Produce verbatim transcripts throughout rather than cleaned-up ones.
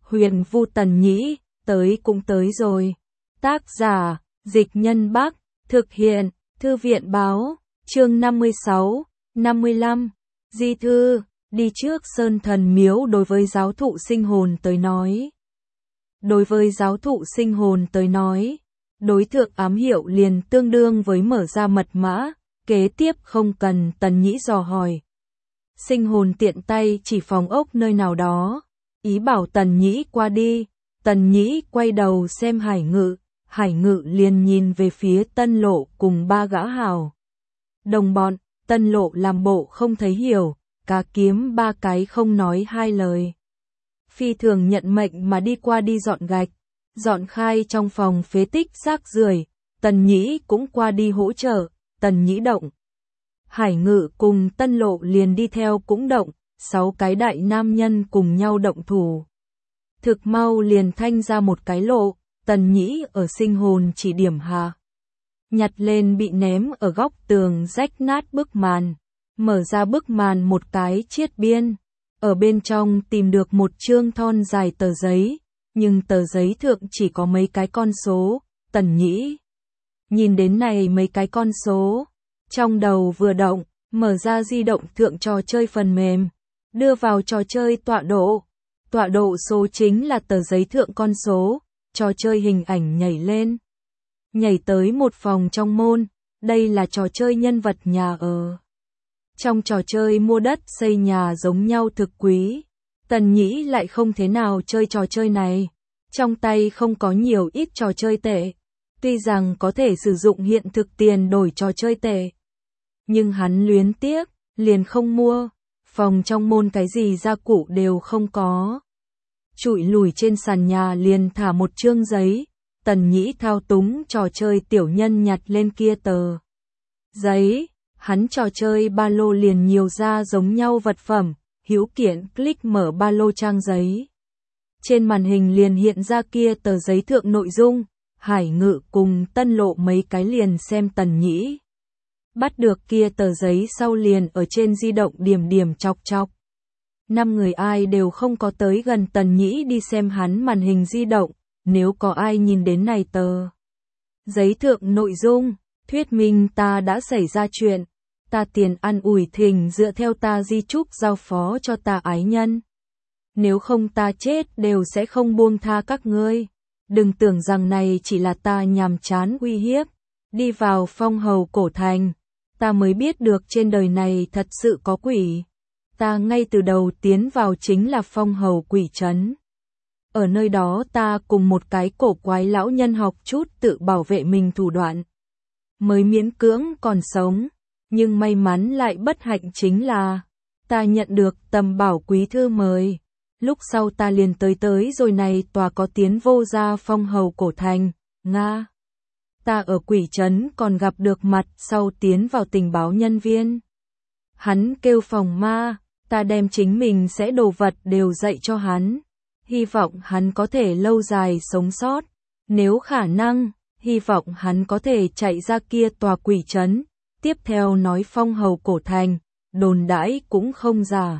Huyền Vu Tần Nhĩ, tới cũng tới rồi. Tác giả, Dịch Nhân Bắc, thực hiện, Thư viện Báo, chương năm mươi sáu, năm mươi lăm, Di Thư, đi trước Sơn Thần Miếu. Đối với giáo thụ sinh hồn tới nói. Đối với giáo thụ sinh hồn tới nói, đối tượng ám hiệu liền tương đương với mở ra mật mã, kế tiếp không cần Tần Nhĩ dò hỏi. Sinh hồn tiện tay chỉ phòng ốc nơi nào đó, ý bảo Tần Nhĩ qua đi. Tần Nhĩ quay đầu xem Hải Ngự, Hải Ngự liền nhìn về phía Tân Lộ cùng ba gã hào đồng bọn. Tân Lộ làm bộ không thấy hiểu, cá kiếm ba cái không nói hai lời. Phi thường nhận mệnh mà đi qua đi dọn gạch, dọn khai trong phòng phế tích rác rưởi. Tần Nhĩ cũng qua đi hỗ trợ. Tần Nhĩ động, Hải Ngự cùng Tân Lộ liền đi theo cũng động, sáu cái đại nam nhân cùng nhau động thủ. Thực mau liền thanh ra một cái lộ. Tần Nhĩ ở sinh hồn chỉ điểm hạ, nhặt lên bị ném ở góc tường rách nát bức màn, mở ra bức màn một cái chiết biên, ở bên trong tìm được một chương thon dài tờ giấy, nhưng tờ giấy thượng chỉ có mấy cái con số. Tần Nhĩ nhìn đến này mấy cái con số, trong đầu vừa động, mở ra di động thượng trò chơi phần mềm, đưa vào trò chơi tọa độ. Tọa độ số chính là tờ giấy thượng con số, trò chơi hình ảnh nhảy lên. Nhảy tới một phòng trong môn, đây là trò chơi nhân vật nhà ở. Trong trò chơi mua đất xây nhà giống nhau thực quý. Tần Nhĩ lại không thế nào chơi trò chơi này, trong tay không có nhiều ít trò chơi tệ. Tuy rằng có thể sử dụng hiện thực tiền đổi trò chơi tệ, nhưng hắn luyến tiếc, liền không mua. Phòng trong môn cái gì gia cụ đều không có. Trụi lùi trên sàn nhà liền thả một chương giấy. Tần Nhĩ thao túng trò chơi tiểu nhân nhặt lên kia tờ giấy, hắn trò chơi ba lô liền nhiều ra giống nhau vật phẩm. Hữu kiện click mở ba lô trang giấy, trên màn hình liền hiện ra kia tờ giấy thượng nội dung. Hải Ngự cùng Tân Lộ mấy cái liền xem Tần Nhĩ bắt được kia tờ giấy sau liền ở trên di động điểm điểm chọc chọc. Năm người ai đều không có tới gần Tần Nhĩ đi xem hắn màn hình di động. Nếu có ai nhìn đến này tờ giấy thượng nội dung, thuyết minh ta đã xảy ra chuyện, ta tiền ăn ủi thỉnh dựa theo ta di chúc giao phó cho ta ái nhân. Nếu không ta chết đều sẽ không buông tha các ngươi. Đừng tưởng rằng này chỉ là ta nhàm chán uy hiếp. Đi vào Phong Hầu cổ thành, ta mới biết được trên đời này thật sự có quỷ. Ta ngay từ đầu tiến vào chính là Phong Hầu quỷ trấn. Ở nơi đó ta cùng một cái cổ quái lão nhân học chút tự bảo vệ mình thủ đoạn, mới miễn cưỡng còn sống. Nhưng may mắn lại bất hạnh chính là ta nhận được tầm bảo quý thư mời. Lúc sau ta liền tới tới rồi này tòa có tiến vô gia Phong Hầu cổ thành, Nga. Ta ở quỷ trấn còn gặp được mặt sau tiến vào tình báo nhân viên. Hắn kêu phòng ma, ta đem chính mình sẽ đồ vật đều dạy cho hắn. Hy vọng hắn có thể lâu dài sống sót. Nếu khả năng, hy vọng hắn có thể chạy ra kia tòa quỷ trấn. Tiếp theo nói Phong Hầu cổ thành, đồn đãi cũng không giả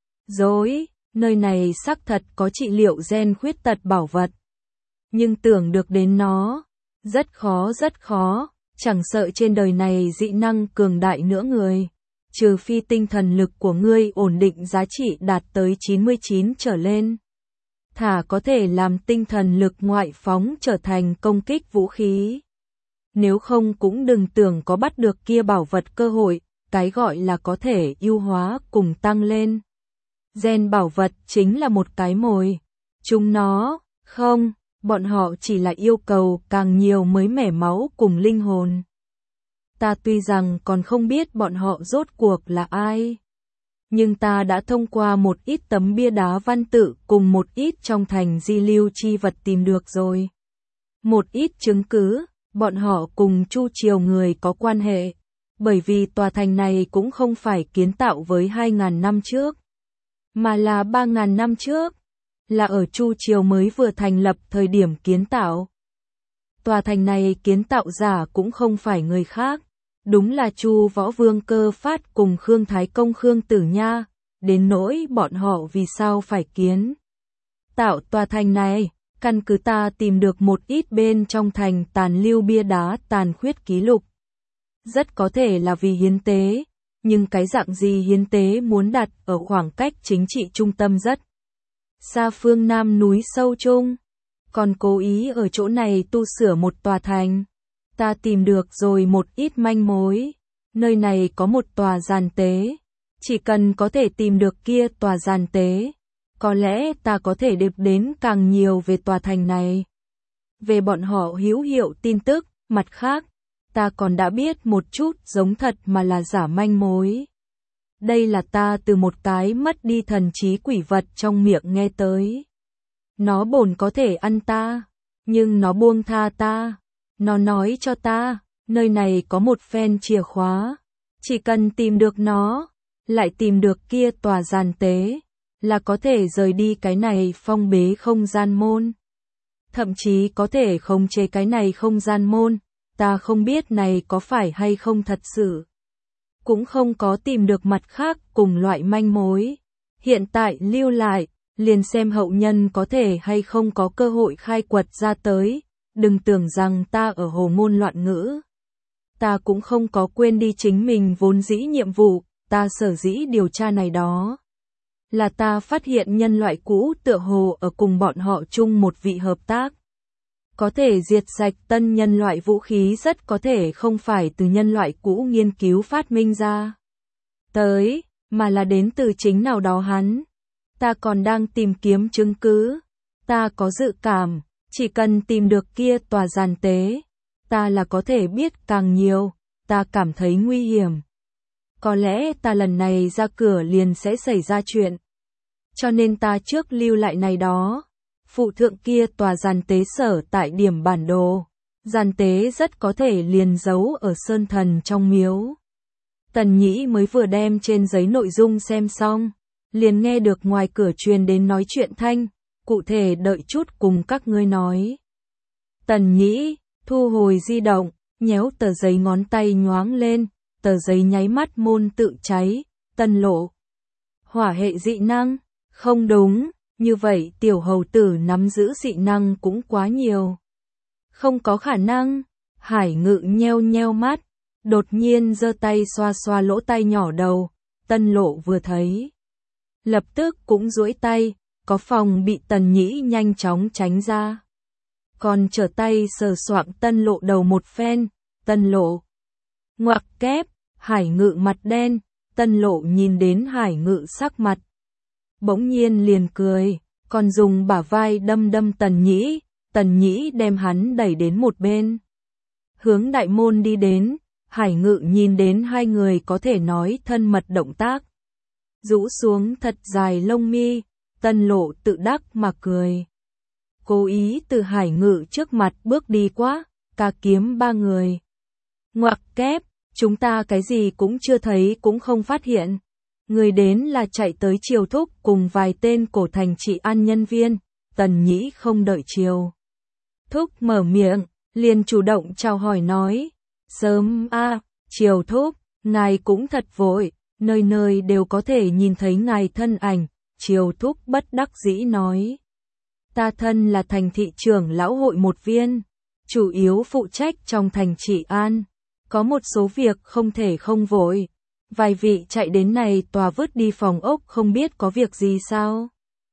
dối, nơi này xác thật có trị liệu gen khuyết tật bảo vật. Nhưng tưởng được đến nó, rất khó rất khó, chẳng sợ trên đời này dị năng cường đại nữa người. Trừ phi tinh thần lực của ngươi ổn định giá trị đạt tới chín mươi chín trở lên. Thả có thể làm tinh thần lực ngoại phóng trở thành công kích vũ khí. Nếu không cũng đừng tưởng có bắt được kia bảo vật cơ hội, cái gọi là có thể ưu hóa cùng tăng lên. Gen bảo vật chính là một cái mồi. Chúng nó, không, bọn họ chỉ là yêu cầu càng nhiều mới mẻ máu cùng linh hồn. Ta tuy rằng còn không biết bọn họ rốt cuộc là ai, nhưng ta đã thông qua một ít tấm bia đá văn tự cùng một ít trong thành di lưu chi vật tìm được rồi. Một ít chứng cứ, bọn họ cùng Chu Triều người có quan hệ, bởi vì tòa thành này cũng không phải kiến tạo với hai nghìn năm trước, mà là ba nghìn năm trước, là ở Chu Triều mới vừa thành lập thời điểm kiến tạo. Tòa thành này kiến tạo giả cũng không phải người khác, đúng là Chu Võ Vương Cơ Phát cùng Khương Thái Công Khương Tử Nha. Đến nỗi bọn họ vì sao phải kiến tạo tòa thành này, căn cứ ta tìm được một ít bên trong thành tàn lưu bia đá tàn khuyết ký lục. Rất có thể là vì hiến tế, nhưng cái dạng gì hiến tế muốn đặt ở khoảng cách chính trị trung tâm rất xa phương Nam núi sâu chung, còn cố ý ở chỗ này tu sửa một tòa thành. Ta tìm được rồi một ít manh mối, nơi này có một tòa giàn tế, chỉ cần có thể tìm được kia tòa giàn tế, có lẽ ta có thể điệp đến càng nhiều về tòa thành này. Về bọn họ hữu hiệu tin tức, mặt khác, ta còn đã biết một chút giống thật mà là giả manh mối. Đây là ta từ một cái mất đi thần trí quỷ vật trong miệng nghe tới. Nó bổn có thể ăn ta, nhưng nó buông tha ta. Nó nói cho ta, nơi này có một phen chìa khóa. Chỉ cần tìm được nó, lại tìm được kia tòa giàn tế, là có thể rời đi cái này phong bế không gian môn. Thậm chí có thể khống chế cái này không gian môn, ta không biết này có phải hay không thật sự. Cũng không có tìm được mặt khác cùng loại manh mối. Hiện tại lưu lại, liền xem hậu nhân có thể hay không có cơ hội khai quật ra tới. Đừng tưởng rằng ta ở hồ ngôn loạn ngữ. Ta cũng không có quên đi chính mình vốn dĩ nhiệm vụ, ta sở dĩ điều tra này đó. Là ta phát hiện nhân loại cũ tựa hồ ở cùng bọn họ chung một vị hợp tác. Có thể diệt sạch tân nhân loại vũ khí rất có thể không phải từ nhân loại cũ nghiên cứu phát minh ra tới, mà là đến từ chính nào đó hắn. Ta còn đang tìm kiếm chứng cứ. Ta có dự cảm, chỉ cần tìm được kia tòa giàn tế, ta là có thể biết càng nhiều. Ta cảm thấy nguy hiểm. Có lẽ ta lần này ra cửa liền sẽ xảy ra chuyện. Cho nên ta trước lưu lại này đó. Phụ thượng kia tòa giàn tế sở tại điểm bản đồ. Giàn tế rất có thể liền giấu ở sơn thần trong miếu. Tần Nhĩ mới vừa đem trên giấy nội dung xem xong, liền nghe được ngoài cửa truyền đến nói chuyện thanh, cụ thể đợi chút cùng các ngươi nói. Tần Nhĩ thu hồi di động, nhéo tờ giấy ngón tay nhoáng lên, tờ giấy nháy mắt môn tự cháy. Tân Lộ, hỏa hệ dị năng, không đúng. Như vậy tiểu hầu tử nắm giữ dị năng cũng quá nhiều. Không có khả năng. Hải Ngự nheo nheo mắt, đột nhiên giơ tay xoa xoa lỗ tai nhỏ đầu. Tân Lộ vừa thấy, lập tức cũng duỗi tay, có phòng bị Tần Nhĩ nhanh chóng tránh ra. Còn trở tay sờ soạng Tân Lộ đầu một phen. Tân Lộ, ngoặc kép. Hải Ngự mặt đen. Tân Lộ nhìn đến Hải Ngự sắc mặt, bỗng nhiên liền cười, còn dùng bả vai đâm đâm Tần Nhĩ. Tần Nhĩ đem hắn đẩy đến một bên, hướng đại môn đi đến. Hải Ngự nhìn đến hai người có thể nói thân mật động tác, rũ xuống thật dài lông mi. Tân Lộ tự đắc mà cười, cố ý từ Hải Ngự trước mặt bước đi quá. Ca kiếm ba người, ngoặc kép, chúng ta cái gì cũng chưa thấy cũng không phát hiện. Người đến là chạy tới Triều Thúc cùng vài tên cổ thành trị an nhân viên. Tần Nhĩ không đợi Triều Thúc mở miệng, liền chủ động chào hỏi nói. Sớm a, à, Triều Thúc, ngài cũng thật vội, nơi nơi đều có thể nhìn thấy ngài thân ảnh. Triều Thúc bất đắc dĩ nói. Ta thân là thành thị trưởng lão hội một viên, chủ yếu phụ trách trong thành trị an. Có một số việc không thể không vội. Vài vị chạy đến này tòa vứt đi phòng ốc không biết có việc gì sao?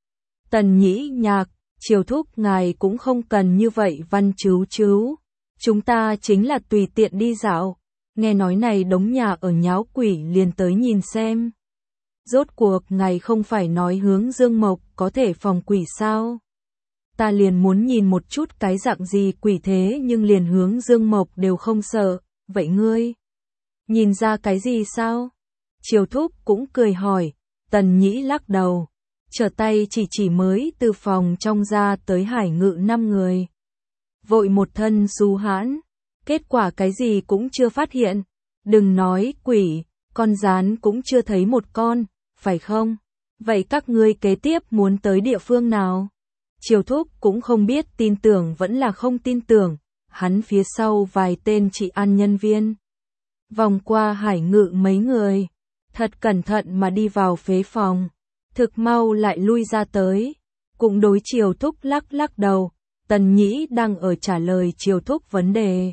Tần Nhĩ nhạc, Triều Thúc ngài cũng không cần như vậy văn chú chú. Chúng ta chính là tùy tiện đi dạo. Nghe nói này đống nhà ở nháo quỷ liền tới nhìn xem. Rốt cuộc ngài không phải nói hướng Dương Mộc có thể phòng quỷ sao? Ta liền muốn nhìn một chút cái dạng gì quỷ thế nhưng liền hướng Dương Mộc đều không sợ. Vậy ngươi nhìn ra cái gì sao? Triều Thúc cũng cười hỏi. Tần Nhĩ lắc đầu, trở tay chỉ chỉ mới từ phòng trong ra tới Hải Ngự năm người. Vội một thân xú hãn, kết quả cái gì cũng chưa phát hiện. Đừng nói quỷ, con gián cũng chưa thấy một con, phải không? Vậy các ngươi kế tiếp muốn tới địa phương nào? Triều Thúc cũng không biết tin tưởng vẫn là không tin tưởng. Hắn phía sau vài tên trị an nhân viên, vòng qua Hải Ngự mấy người, thật cẩn thận mà đi vào phế phòng, thực mau lại lui ra tới. cũng đối Triều Thúc lắc lắc đầu. Tần Nhĩ đang ở trả lời Triều Thúc vấn đề.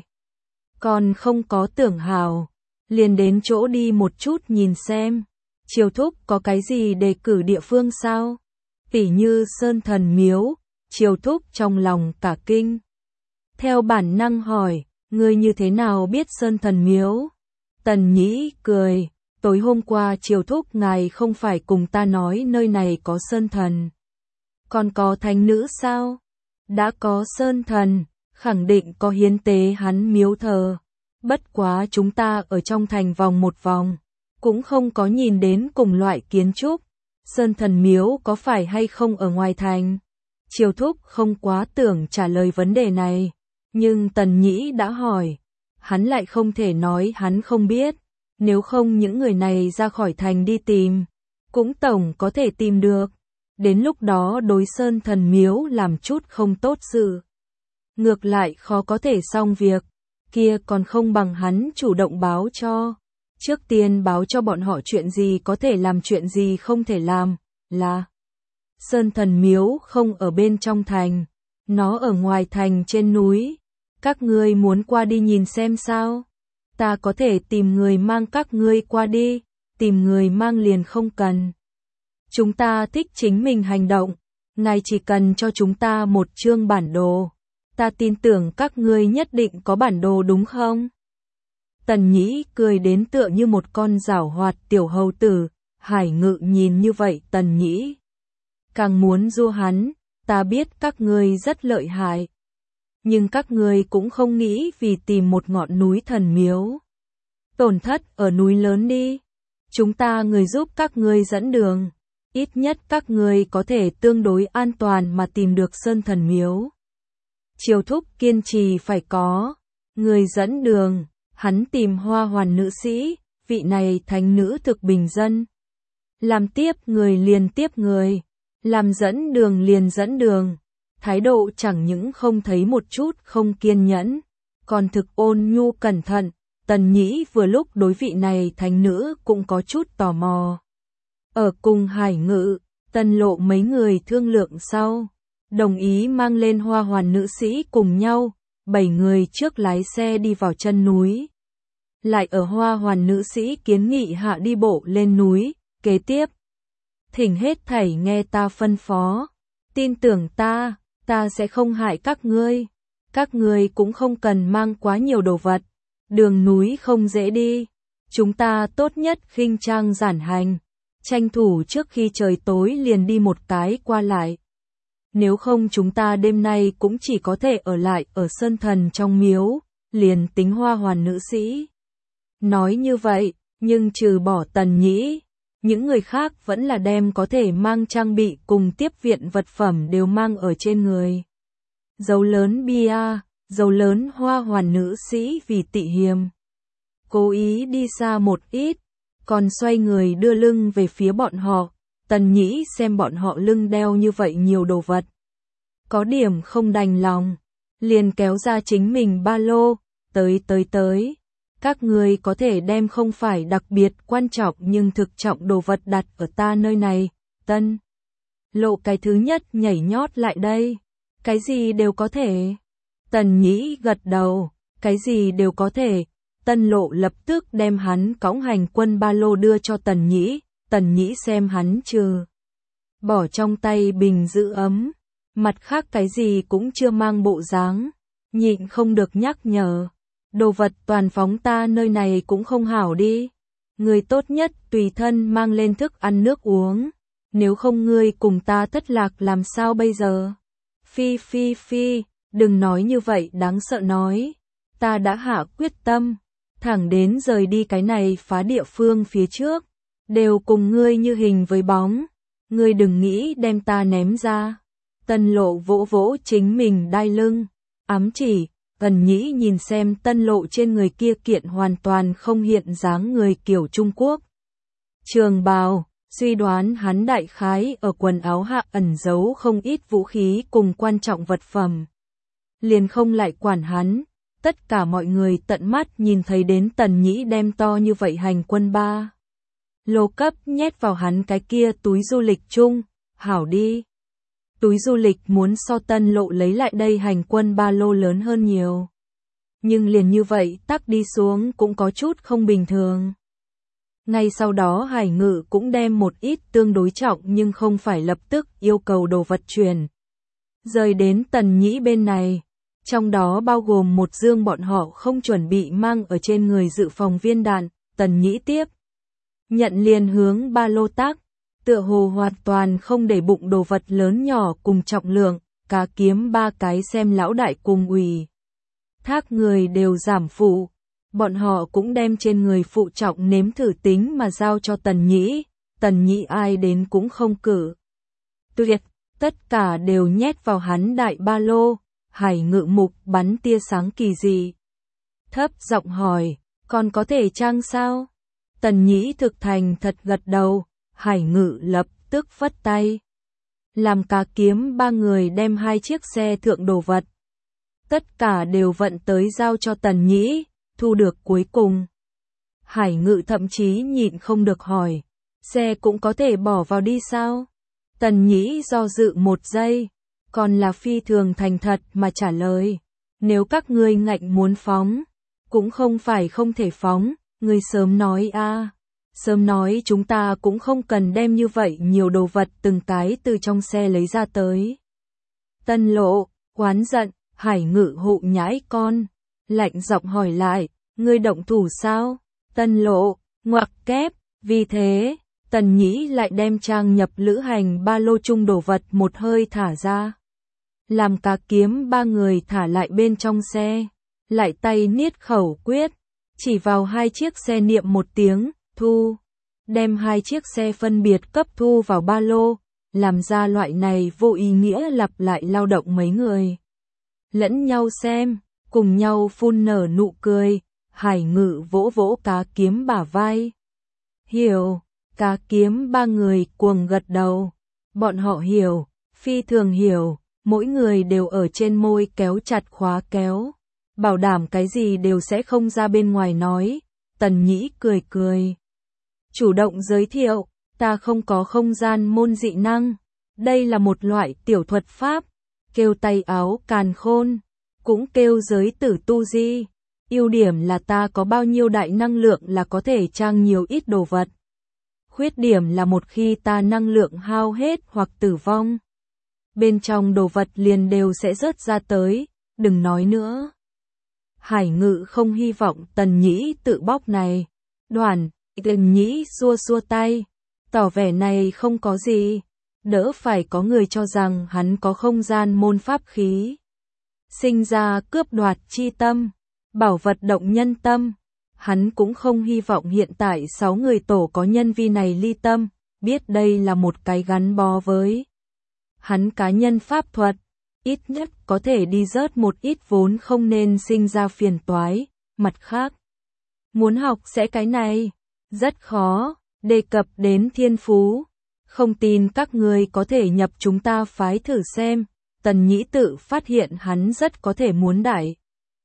Còn không có tưởng hào, liền đến chỗ đi một chút nhìn xem. Triều Thúc có cái gì đề cử địa phương sao? Tỉ như Sơn Thần Miếu. Triều Thúc trong lòng cả kinh. Theo bản năng hỏi, ngươi như thế nào biết Sơn Thần Miếu? Tần Nhĩ cười, tối hôm qua Triều Thúc ngài không phải cùng ta nói nơi này có Sơn Thần. Còn có thánh nữ sao? Đã có Sơn Thần, khẳng định có hiến tế hắn miếu thờ. Bất quá chúng ta ở trong thành vòng một vòng, cũng không có nhìn đến cùng loại kiến trúc. Sơn Thần miếu có phải hay không ở ngoài thành? Triều Thúc không quá tưởng trả lời vấn đề này, nhưng Tần Nhĩ đã hỏi, hắn lại không thể nói hắn không biết, nếu không những người này ra khỏi thành đi tìm, cũng tổng có thể tìm được. Đến lúc đó đối Sơn Thần miếu làm chút không tốt sự, ngược lại khó có thể xong việc, kia còn không bằng hắn chủ động báo cho. Trước tiên báo cho bọn họ chuyện gì có thể làm, chuyện gì không thể làm, là Sơn Thần miếu không ở bên trong thành, nó ở ngoài thành trên núi. Các ngươi muốn qua đi nhìn xem sao? Ta có thể tìm người mang các ngươi qua đi, tìm người mang liền không cần. Chúng ta thích chính mình hành động, ngài chỉ cần cho chúng ta một chương bản đồ. Ta tin tưởng các ngươi nhất định có bản đồ đúng không? Tần Nhĩ cười đến tựa như một con giảo hoạt tiểu hầu tử. Hải Ngự nhìn như vậy Tần Nhĩ càng muốn giô hắn, ta biết các ngươi rất lợi hại, nhưng các ngươi cũng không nghĩ vì tìm một ngọn núi thần miếu tổn thất ở núi lớn đi. Chúng ta người giúp các ngươi dẫn đường, ít nhất các ngươi có thể tương đối an toàn mà tìm được Sơn Thần miếu. Triều Thúc kiên trì phải có người dẫn đường, hắn tìm Hoa Hoàn nữ sĩ, vị này thánh nữ thực bình dân. Làm tiếp người liền tiếp người, làm dẫn đường liền dẫn đường, thái độ chẳng những không thấy một chút không kiên nhẫn, còn thực ôn nhu cẩn thận. Tần Nhĩ vừa lúc đối vị này thánh nữ cũng có chút tò mò. Ở cùng Hải Ngự, Tân Lộ mấy người thương lượng sau, đồng ý mang lên Hoa Hoàn nữ sĩ cùng nhau, bảy người trước lái xe đi vào chân núi. Lại ở Hoa Hoàn nữ sĩ kiến nghị hạ đi bộ lên núi, kế tiếp. Thỉnh hết thảy nghe ta phân phó, tin tưởng ta, ta sẽ không hại các ngươi. Các ngươi cũng không cần mang quá nhiều đồ vật, đường núi không dễ đi. Chúng ta tốt nhất khinh trang giản hành, tranh thủ trước khi trời tối liền đi một cái qua lại. Nếu không chúng ta đêm nay cũng chỉ có thể ở lại ở Sơn Thần trong miếu, liền tính Hoa Hoàn nữ sĩ. Nói như vậy, nhưng trừ bỏ Tần Nhĩ, những người khác vẫn là đem có thể mang trang bị cùng tiếp viện vật phẩm đều mang ở trên người. Dấu lớn bia, dấu lớn Hoa Hoàn nữ sĩ vì tị hiềm, cố ý đi xa một ít, còn xoay người đưa lưng về phía bọn họ. Tần Nhĩ xem bọn họ lưng đeo như vậy nhiều đồ vật, có điểm không đành lòng, liền kéo ra chính mình ba lô, tới tới tới. Các người có thể đem không phải đặc biệt quan trọng nhưng thực trọng đồ vật đặt ở ta nơi này. Tân Lộ cái thứ nhất nhảy nhót lại đây. Cái gì đều có thể. Tần Nhĩ gật đầu, cái gì đều có thể. Tân Lộ lập tức đem hắn cõng hành quân ba lô đưa cho Tần Nhĩ. Tần Nhĩ xem hắn trừ bỏ trong tay bình giữ ấm, mặt khác cái gì cũng chưa mang bộ dáng, nhịn không được nhắc nhở. Đồ vật toàn phóng ta nơi này cũng không hảo đi. Người tốt nhất tùy thân mang lên thức ăn nước uống. Nếu không ngươi cùng ta thất lạc làm sao bây giờ? Phi phi phi, đừng nói như vậy đáng sợ nói. Ta đã hạ quyết tâm, thẳng đến rời đi cái này phá địa phương phía trước, đều cùng ngươi như hình với bóng. Ngươi đừng nghĩ đem ta ném ra. Tân Lộ vỗ vỗ chính mình đai lưng, ám chỉ. Tần Nhĩ nhìn xem Tân Lộ trên người kia kiện hoàn toàn không hiện dáng người kiểu Trung Quốc trường bào, suy đoán hắn đại khái ở quần áo hạ ẩn giấu không ít vũ khí cùng quan trọng vật phẩm. Liền không lại quản hắn, tất cả mọi người tận mắt nhìn thấy đến Tần Nhĩ đem to như vậy hành quân ba lô cấp nhét vào hắn cái kia túi du lịch chung, hảo đi. túi du lịch muốn so Tân Lộ lấy lại đây hành quân ba lô lớn hơn nhiều. Nhưng liền như vậy tắc đi xuống cũng có chút không bình thường. Ngay sau đó Hải Ngự cũng đem một ít tương đối trọng nhưng không phải lập tức yêu cầu đồ vật chuyển rời đến Tần Nhĩ bên này. Trong đó bao gồm một dương bọn họ không chuẩn bị mang ở trên người dự phòng viên đạn. Tần Nhĩ tiếp nhận liền hướng ba lô tác, tựa hồ hoàn toàn không để bụng đồ vật lớn nhỏ cùng trọng lượng, cá kiếm ba cái xem lão đại cùng ủy thác người đều giảm phụ. Bọn họ cũng đem trên người phụ trọng nếm thử tính mà giao cho Tần Nhĩ. Tần Nhĩ ai đến cũng không cử tuyệt, tất cả đều nhét vào hắn đại ba lô. Hải Ngự mục bắn tia sáng kỳ dị, thấp giọng hỏi, còn có thể trang sao? Tần Nhĩ thực thành thật gật đầu. Hải Ngự lập tức phất tay, làm cá kiếm ba người đem hai chiếc xe thượng đồ vật tất cả đều vận tới giao cho Tần Nhĩ. Thu được cuối cùng, Hải Ngự thậm chí nhịn không được hỏi, xe cũng có thể bỏ vào đi sao? Tần Nhĩ do dự một giây, còn là phi thường thành thật mà trả lời, nếu các ngươi ngạnh muốn phóng, cũng không phải không thể phóng, ngươi sớm nói a, à. Sớm nói chúng ta cũng không cần đem như vậy nhiều đồ vật từng cái từ trong xe lấy ra tới. Tân Lộ oán giận, Hải Ngự hụ nhãi con, lạnh giọng hỏi lại, ngươi động thủ sao? Tân Lộ ngoặc kép, vì thế, Tần Nhĩ lại đem trang nhập lữ hành ba lô chung đồ vật một hơi thả ra. Làm cá kiếm ba người thả lại bên trong xe, lại tay niết khẩu quyết, chỉ vào hai chiếc xe niệm một tiếng, thu, đem hai chiếc xe phân biệt cấp thu vào ba lô, làm ra loại này vô ý nghĩa lặp lại lao động mấy người. Lẫn nhau xem, cùng nhau phun nở nụ cười. Hải Ngự vỗ vỗ cá kiếm bả vai. Hiểu, cá kiếm ba người cuồng gật đầu. Bọn họ hiểu, phi thường hiểu, mỗi người đều ở trên môi kéo chặt khóa kéo, bảo đảm cái gì đều sẽ không ra bên ngoài nói. Tần Nhĩ cười cười, chủ động giới thiệu, ta không có không gian môn dị năng, đây là một loại tiểu thuật pháp, kêu tay áo càn khôn, cũng kêu giới tử tu di. Ưu điểm là ta có bao nhiêu đại năng lượng là có thể trang nhiều ít đồ vật. Khuyết điểm là một khi ta năng lượng hao hết hoặc tử vong, bên trong đồ vật liền đều sẽ rớt ra tới, đừng nói nữa. Hải Ngự không hy vọng Tần Nhĩ tự bóc này. Đoàn, Tần Nhĩ xua xua tay, tỏ vẻ này không có gì, đỡ phải có người cho rằng hắn có không gian môn pháp khí. Sinh ra cướp đoạt chi tâm, bảo vật động nhân tâm. Hắn cũng không hy vọng hiện tại sáu người tổ có nhân vi này ly tâm, biết đây là một cái gắn bó với hắn cá nhân pháp thuật, ít nhất có thể đi rớt một ít vốn không nên sinh ra phiền toái. Mặt khác, muốn học sẽ cái này, rất khó, đề cập đến thiên phú. Không tin các người có thể nhập chúng ta phái thử xem. Tần Nhĩ tự phát hiện hắn rất có thể muốn đại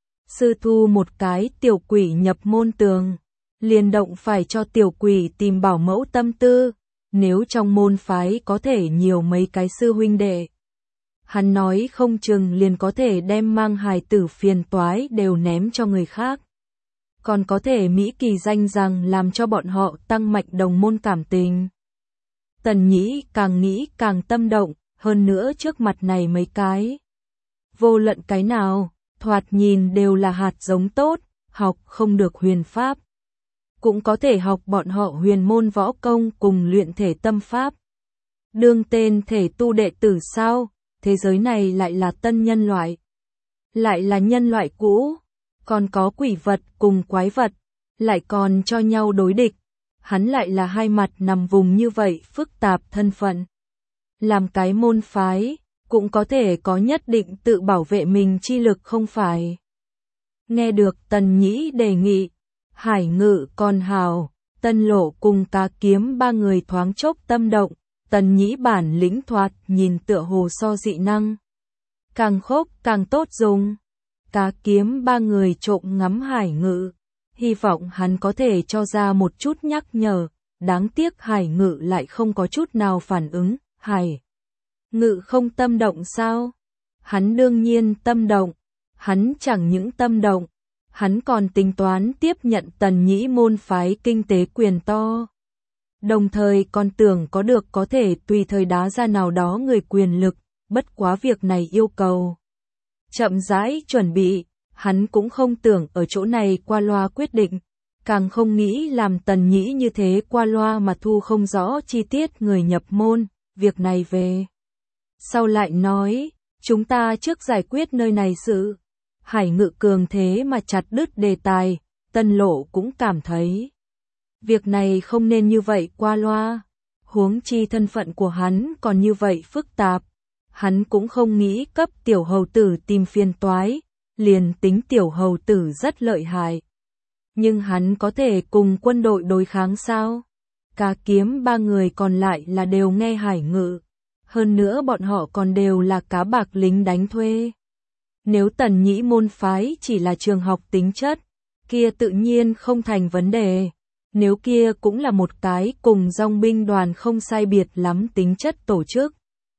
sư thu một cái tiểu quỷ nhập môn tường, liền động phải cho tiểu quỷ tìm bảo mẫu tâm tư, nếu trong môn phái có thể nhiều mấy cái sư huynh đệ. Hắn nói không chừng liền có thể đem mang hài tử phiền toái đều ném cho người khác. Còn có thể mỹ kỳ danh rằng làm cho bọn họ tăng mạnh đồng môn cảm tình. Tần Nhĩ càng nghĩ càng tâm động, hơn nữa trước mặt này mấy cái. Vô luận cái nào, thoạt nhìn đều là hạt giống tốt, học không được huyền pháp. Cũng có thể học bọn họ huyền môn võ công cùng luyện thể tâm pháp. Đương tên thể tu đệ tử sao, thế giới này lại là tân nhân loại. Lại là nhân loại cũ, còn có quỷ vật cùng quái vật, lại còn cho nhau đối địch. Hắn lại là hai mặt nằm vùng như vậy phức tạp thân phận. Làm cái môn phái, cũng có thể có nhất định tự bảo vệ mình chi lực không phải. Nghe được Tần Nhĩ đề nghị, Hải Ngự còn hào, Tân Lộ cùng cá kiếm ba người thoáng chốc tâm động. Tần Nhĩ bản lĩnh thoạt nhìn tựa hồ so dị năng, càng khốc càng tốt dùng. Cá kiếm ba người trộm ngắm Hải Ngự, hy vọng hắn có thể cho ra một chút nhắc nhở, đáng tiếc Hải Ngự lại không có chút nào phản ứng. Hải Ngự không tâm động sao? Hắn đương nhiên tâm động. Hắn chẳng những tâm động, hắn còn tính toán tiếp nhận Tần Nhĩ môn phái kinh tế quyền to. Đồng thời còn tưởng có được có thể tùy thời đá ra nào đó người quyền lực, bất quá việc này yêu cầu chậm rãi chuẩn bị, hắn cũng không tưởng ở chỗ này qua loa quyết định, càng không nghĩ làm Tần Nhĩ như thế qua loa mà thu không rõ chi tiết người nhập môn, việc này về. Sau lại nói, chúng ta trước giải quyết nơi này sự. Hải Ngự cường thế mà chặt đứt đề tài, Tân Lộ cũng cảm thấy việc này không nên như vậy qua loa, huống chi thân phận của hắn còn như vậy phức tạp. Hắn cũng không nghĩ cấp tiểu hầu tử tìm phiền toái, liền tính tiểu hầu tử rất lợi hại. Nhưng hắn có thể cùng quân đội đối kháng sao? Cá Kiếm ba người còn lại là đều nghe Hải Ngự, hơn nữa bọn họ còn đều là cá bạc lính đánh thuê. Nếu Tần Nhĩ môn phái chỉ là trường học tính chất, kia tự nhiên không thành vấn đề. Nếu kia cũng là một cái cùng dòng binh đoàn không sai biệt lắm tính chất tổ chức,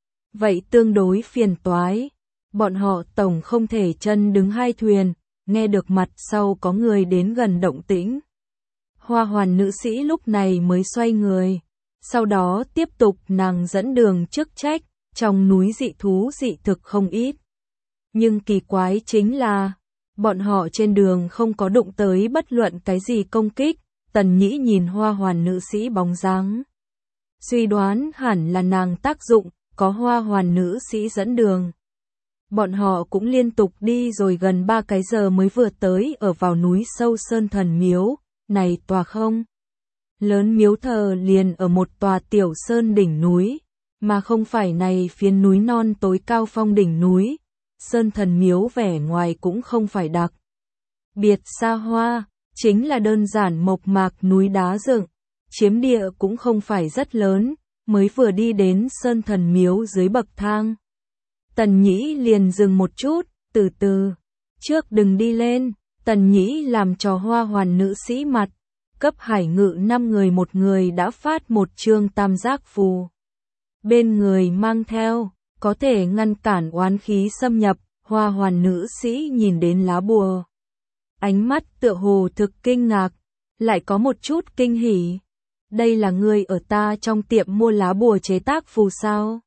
vậy tương đối phiền toái. Bọn họ tổng không thể chân đứng hai thuyền, nghe được mặt sau có người đến gần động tĩnh. Hoa Hoàn nữ sĩ lúc này mới xoay người, sau đó tiếp tục nàng dẫn đường chức trách, trong núi dị thú dị thực không ít. Nhưng kỳ quái chính là, bọn họ trên đường không có đụng tới bất luận cái gì công kích. Tần Nhĩ nhìn Hoa Hoàn nữ sĩ bóng dáng, suy đoán hẳn là nàng tác dụng, có Hoa Hoàn nữ sĩ dẫn đường. Bọn họ cũng liên tục đi rồi gần ba cái giờ mới vừa tới ở vào núi sâu Sơn Thần Miếu, này tòa không lớn miếu thờ liền ở một tòa tiểu sơn đỉnh núi, mà không phải này phiến núi non tối cao phong đỉnh núi. Sơn Thần Miếu vẻ ngoài cũng không phải đặc biệt xa hoa, chính là đơn giản mộc mạc núi đá dựng, chiếm địa cũng không phải rất lớn, mới vừa đi đến Sơn Thần Miếu dưới bậc thang. Tần Nhĩ liền dừng một chút, từ từ, trước đừng đi lên. Tần Nhĩ làm trò Hoa Hoàn nữ sĩ mặt, cấp Hải Ngự năm người một người đã phát một chương tam giác phù. Bên người mang theo, có thể ngăn cản oán khí xâm nhập. Hoa Hoàn nữ sĩ nhìn đến lá bùa, ánh mắt tựa hồ thực kinh ngạc, lại có một chút kinh hỉ. Đây là người ở ta trong tiệm mua lá bùa chế tác phù sao?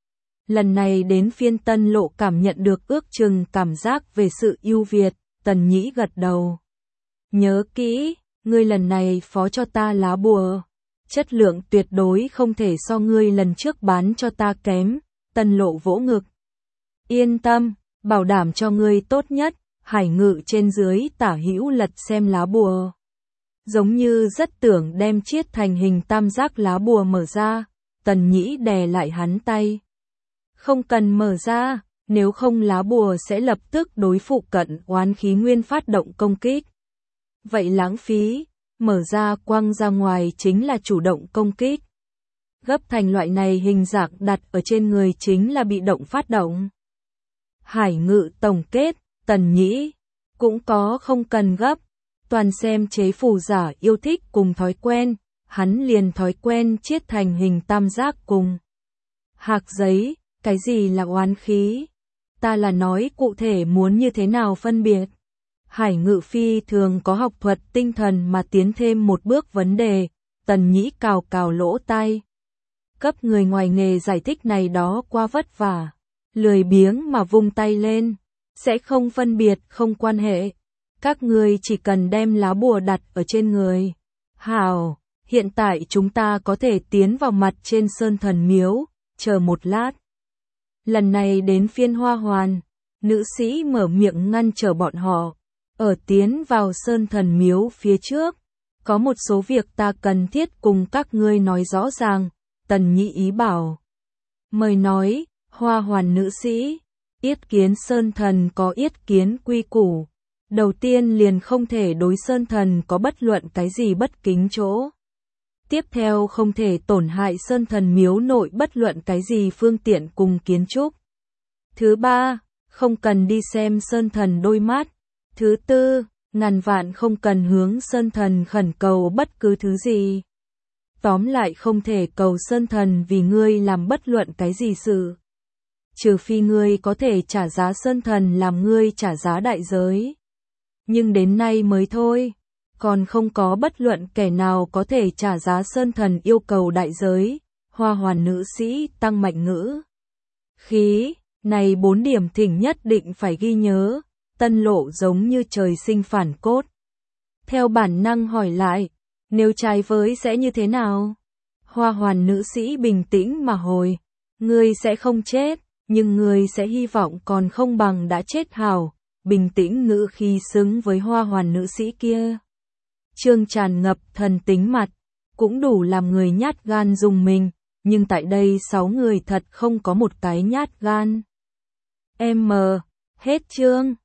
Lần này đến phiên Tân Lộ cảm nhận được ước chừng cảm giác về sự ưu việt. Tần Nhĩ gật đầu. Nhớ kỹ, ngươi lần này phó cho ta lá bùa, chất lượng tuyệt đối không thể so ngươi lần trước bán cho ta kém. Tân Lộ vỗ ngực. Yên tâm, bảo đảm cho ngươi tốt nhất. Hải Ngự trên dưới tả hữu lật xem lá bùa, giống như rất tưởng đem chiết thành hình tam giác lá bùa mở ra. Tần Nhĩ đè lại hắn tay. Không cần mở ra, nếu không lá bùa sẽ lập tức đối phụ cận oán khí nguyên phát động công kích. Vậy lãng phí, mở ra quăng ra ngoài chính là chủ động công kích. Gấp thành loại này hình dạng đặt ở trên người chính là bị động phát động. Hải Ngự tổng kết, Tần Nhĩ cũng có không cần gấp, toàn xem chế phù giả yêu thích cùng thói quen, hắn liền thói quen chiết thành hình tam giác cùng hạc giấy. Cái gì là oán khí? Ta là nói cụ thể muốn như thế nào phân biệt. Hải Ngự phi thường có học thuật tinh thần mà tiến thêm một bước vấn đề. Tần Nhĩ cào cào lỗ tai. Cấp người ngoài nghề giải thích này đó quá vất vả, lười biếng mà vung tay lên. Sẽ không phân biệt, không quan hệ. Các người chỉ cần đem lá bùa đặt ở trên người. Hảo, hiện tại chúng ta có thể tiến vào mặt trên Sơn Thần Miếu, chờ một lát. Lần này đến phiên Hoa Hoàn, nữ sĩ mở miệng ngăn trở bọn họ. Ở tiến vào Sơn Thần Miếu phía trước, có một số việc ta cần thiết cùng các ngươi nói rõ ràng. Tần Nhĩ ý bảo. Mời nói, Hoa Hoàn nữ sĩ. Yết kiến Sơn Thần có yết kiến quy củ. Đầu tiên liền không thể đối Sơn Thần có bất luận cái gì bất kính chỗ. Tiếp theo không thể tổn hại Sơn Thần Miếu nội bất luận cái gì phương tiện cùng kiến trúc. Thứ ba, không cần đi xem Sơn Thần đôi mắt. Thứ tư, ngàn vạn không cần hướng Sơn Thần khẩn cầu bất cứ thứ gì. Tóm lại không thể cầu Sơn Thần vì ngươi làm bất luận cái gì sự. trừ phi ngươi có thể trả giá Sơn Thần làm ngươi trả giá đại giới. Nhưng đến nay mới thôi, còn không có bất luận kẻ nào có thể trả giá Sơn Thần yêu cầu đại giới. Hoa Hoàn nữ sĩ tăng mạnh ngữ khí, này bốn điểm thỉnh nhất định phải ghi nhớ. Tân Lộ giống như trời sinh phản cốt. Theo bản năng hỏi lại, nếu trái với sẽ như thế nào? Hoa Hoàn nữ sĩ bình tĩnh mà hồi, ngươi sẽ không chết, nhưng ngươi sẽ hy vọng còn không bằng đã chết hảo. Bình tĩnh ngữ khí xứng với Hoa Hoàn nữ sĩ kia. Trương tràn ngập thần tính mặt, cũng đủ làm người nhát gan dùng mình, nhưng tại đây sáu người thật không có một cái nhát gan. Em mờ, hết chương.